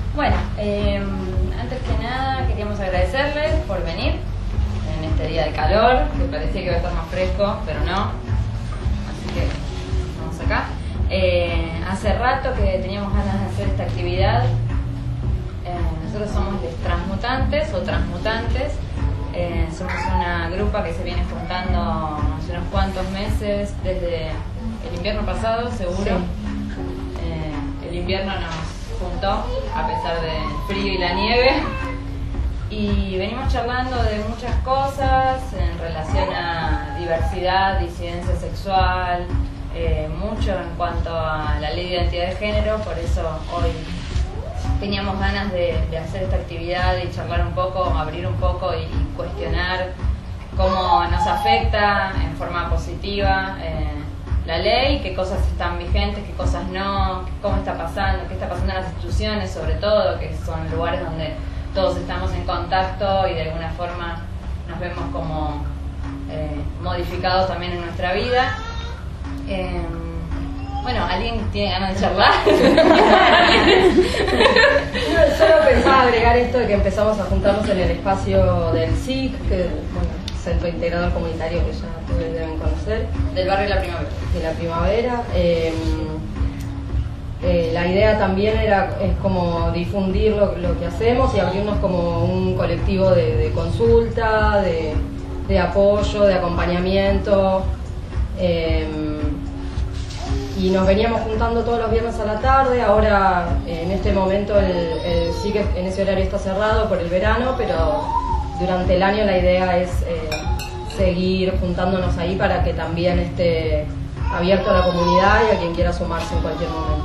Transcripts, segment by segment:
Bueno, antes que nada queríamos agradecerles por venir en este día de calor, que parecía que iba a estar más fresco, pero no. Así que estamos acá. Hace rato que teníamos ganas de hacer esta actividad. Nosotros somos les transmutantes o transmutantes. Somos una grupa que se viene juntando hace unos cuantos meses, desde el invierno pasado, seguro. Sí. El invierno nos juntó a pesar del frío y la nieve, y venimos charlando de muchas cosas en relación a diversidad, disidencia sexual, mucho en cuanto a la ley de identidad de género. Por eso hoy teníamos ganas de hacer esta actividad y charlar un poco, abrir un poco y cuestionar cómo nos afecta en forma positiva la ley, qué cosas están vigentes, qué cosas no, cómo está pasando, qué está pasando en las instituciones, sobre todo, que son lugares donde todos estamos en contacto y de alguna forma nos vemos como modificados también en nuestra vida. Bueno, ¿alguien tiene ganas de charlar? Solo pensaba agregar esto de que empezamos a juntarnos en el espacio del SIC, que, bueno, Centro Integrador Comunitario, que ya todos deben conocer. Del barrio de La Primavera. De La Primavera. La idea también es como difundir lo que hacemos y abrirnos como un colectivo de consulta, de apoyo, de acompañamiento. Y nos veníamos juntando todos los viernes a la tarde. Ahora, en este momento, el SIC en ese horario está cerrado por el verano, pero durante el año la idea es seguir juntándonos ahí para que también esté abierto a la comunidad y a quien quiera sumarse en cualquier momento.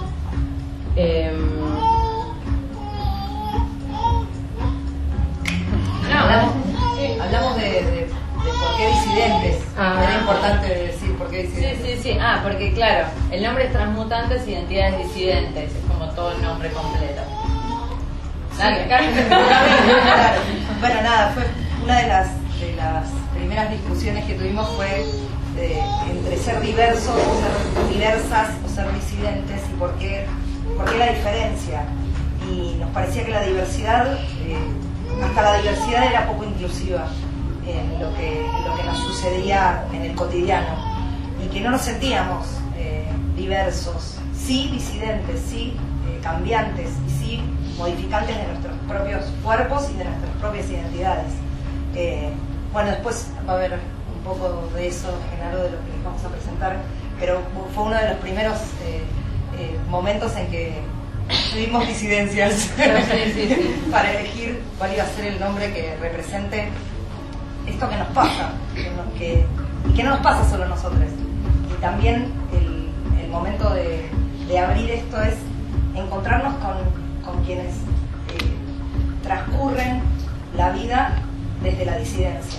Hablamos de por qué disidentes. Era importante decir por qué disidentes. Sí. Porque claro, el nombre es Transmutantes, Identidades Disidentes, es como todo el nombre completo. Dale, Bueno, nada, fue una de las primeras discusiones que tuvimos fue entre ser diversos, ser diversas o ser disidentes, y por qué la diferencia. Y nos parecía que la diversidad, hasta la diversidad era poco inclusiva en lo que nos sucedía en el cotidiano, y que no nos sentíamos diversos, sí disidentes, sí cambiantes y sí modificantes de nuestros propios cuerpos y de nuestras propias identidades. Bueno, después va a haber un poco de eso en algo de lo que les vamos a presentar, pero fue uno de los primeros momentos en que tuvimos disidencias sí. Para elegir cuál iba a ser el nombre que represente esto que nos pasa, y que no nos pasa solo a nosotros. Y también el momento de abrir esto es encontrarnos con quienes transcurren la vida desde la disidencia,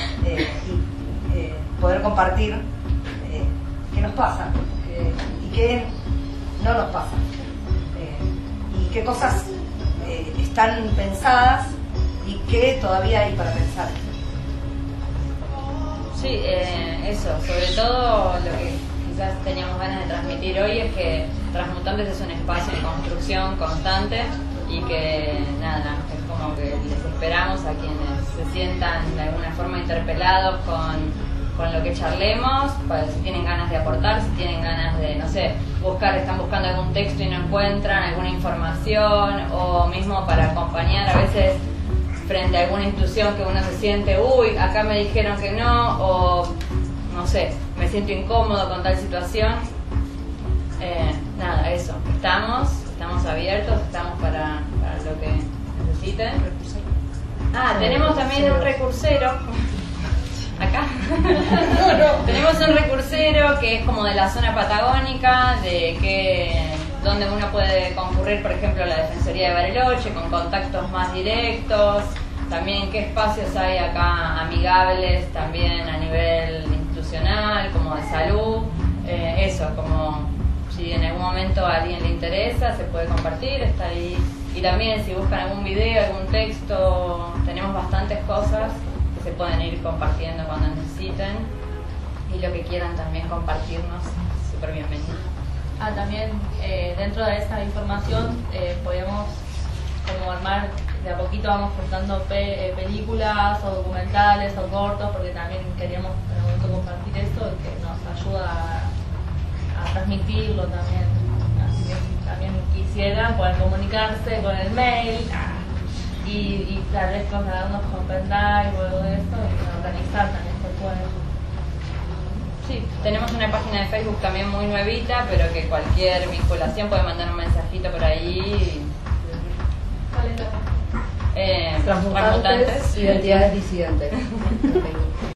y poder compartir qué nos pasa y qué no nos pasa, y qué cosas están pensadas y qué todavía hay para pensar. Sí, eso, sobre todo lo que quizás teníamos ganas de transmitir hoy es que Transmutantes es un espacio de construcción constante, y que nada, es como que les esperamos a quienes se sientan de alguna forma interpelados con lo que charlemos, para si tienen ganas de aportar, si tienen ganas de, no sé, están buscando algún texto y no encuentran alguna información, o mismo para acompañar a veces frente a alguna institución que uno se siente, uy, acá me dijeron que no, o no sé, me siento incómodo con tal situación. Nada, eso, estamos abiertos, estamos para lo que necesiten. Tenemos también un recursero acá. Tenemos un recursero que es como de la zona patagónica, donde uno puede concurrir, por ejemplo, a la Defensoría de Bariloche, con contactos más directos. También qué espacios hay acá amigables, también a nivel institucional, como de salud. Eso, como si en algún momento a alguien le interesa, se puede compartir, está ahí. Y también si buscan algún video, algún texto, tenemos bastantes cosas que se pueden ir compartiendo cuando necesiten, y lo que quieran también compartirnos, súper bienvenido. También dentro de esta información podemos como armar, de a poquito vamos juntando películas o documentales o cortos, porque también queríamos en algún momento compartir esto y que nos ayuda a transmitirlo también. Así que si también quisieran poder comunicarse con el mail y tal vez contarnos con pendrive o algo de eso y organizar también se puede. Sí, tenemos una página de Facebook también muy nuevita, pero que cualquier vinculación puede mandar un mensajito por ahí. ¿Cuál es la Transmutantes, identidades disidentes.